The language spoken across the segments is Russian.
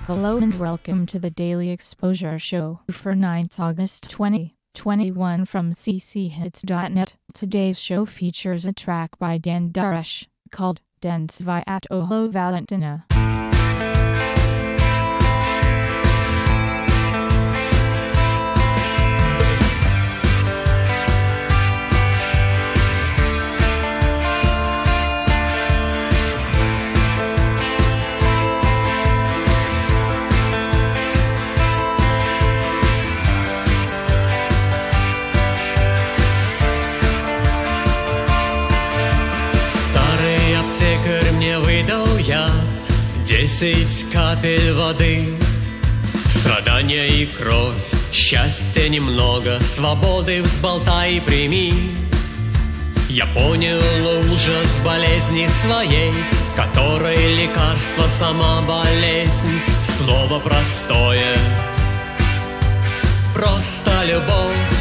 Hello and welcome to the Daily Exposure Show for 9th August 2021 from cchits.net. Today's show features a track by Dan Darash called Den Sviatoho Valentina. Аптекарь мне выдал яд, 10 капель воды, страдания и кровь, счастья немного, свободы взболтай и прими. Я понял ужас болезни своей, которой лекарство сама болезнь. Слово простое, просто любовь.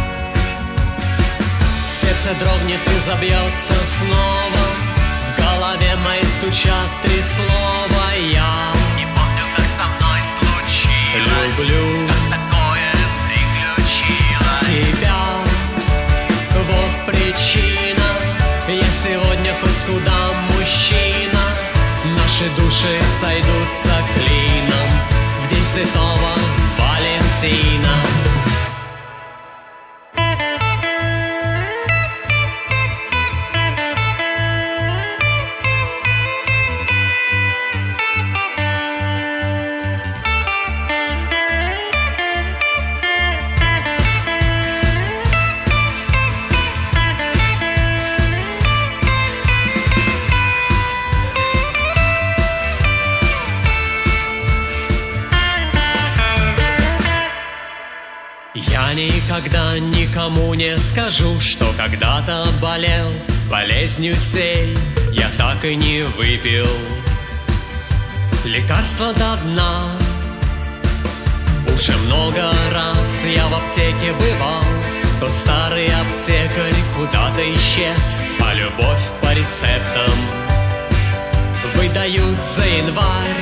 Сердце дрогнет и забьется снова, в голове моей стучат 3 слова. Я не помню, как со мной случилось, люблю, как такое приключилось тебя. Вот причина, я сегодня хоть куда мужчина. Наши души сойдутся клином в день святого Валентина. Я никогда никому не скажу, что когда-то болел болезнью сей. Я так и не выпил лекарства до дна. Уже много раз я в аптеке бывал, тот старый аптекарь куда-то исчез, а любовь по рецептам выдают за январь.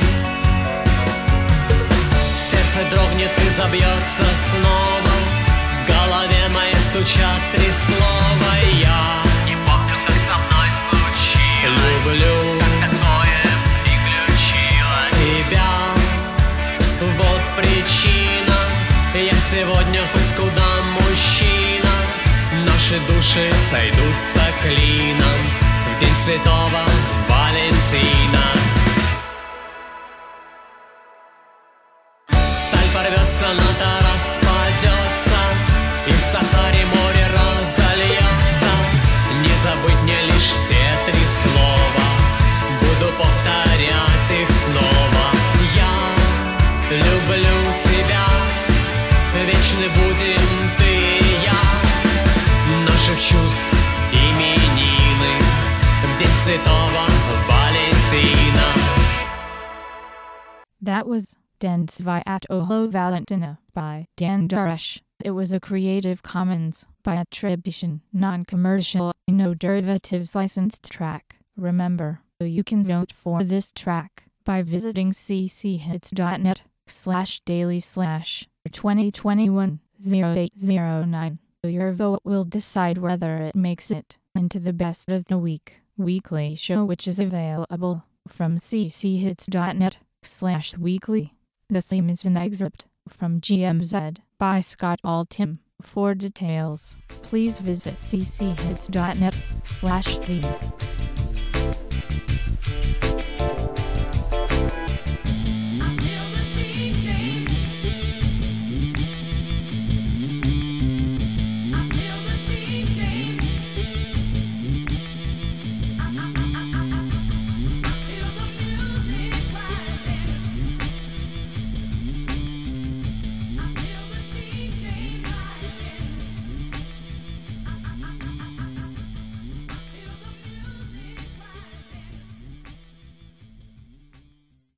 Сердце дрогнет и забьется снова, в голове моей стучат 3 слова. Я не помню, как со мной случилось, люблю, как такое приключилось тебя. Вот причина, я сегодня хоть куда мужчина. Наши души сойдутся клином в день святого Валентина. Сталь порвется, надо распадется, и в Сахаре море разольется. Не забыть мне лишь те 3 слова, буду повторять их снова. Я люблю тебя, вечны будем ты и я. Наших чувств именины в день святого Валентина. That was Den Sviatoho Valentina by Dan Darash. It was a Creative Commons by attribution, non-commercial, no derivatives licensed track. Remember, you can vote for this track by visiting cchits.net/daily/2021-0809. Your vote will decide whether it makes it into the Best of the Week weekly show, which is available from cchits.net/weekly. The theme is an excerpt from GMZ by Scott Altham. For details, please visit cchits.net/theme.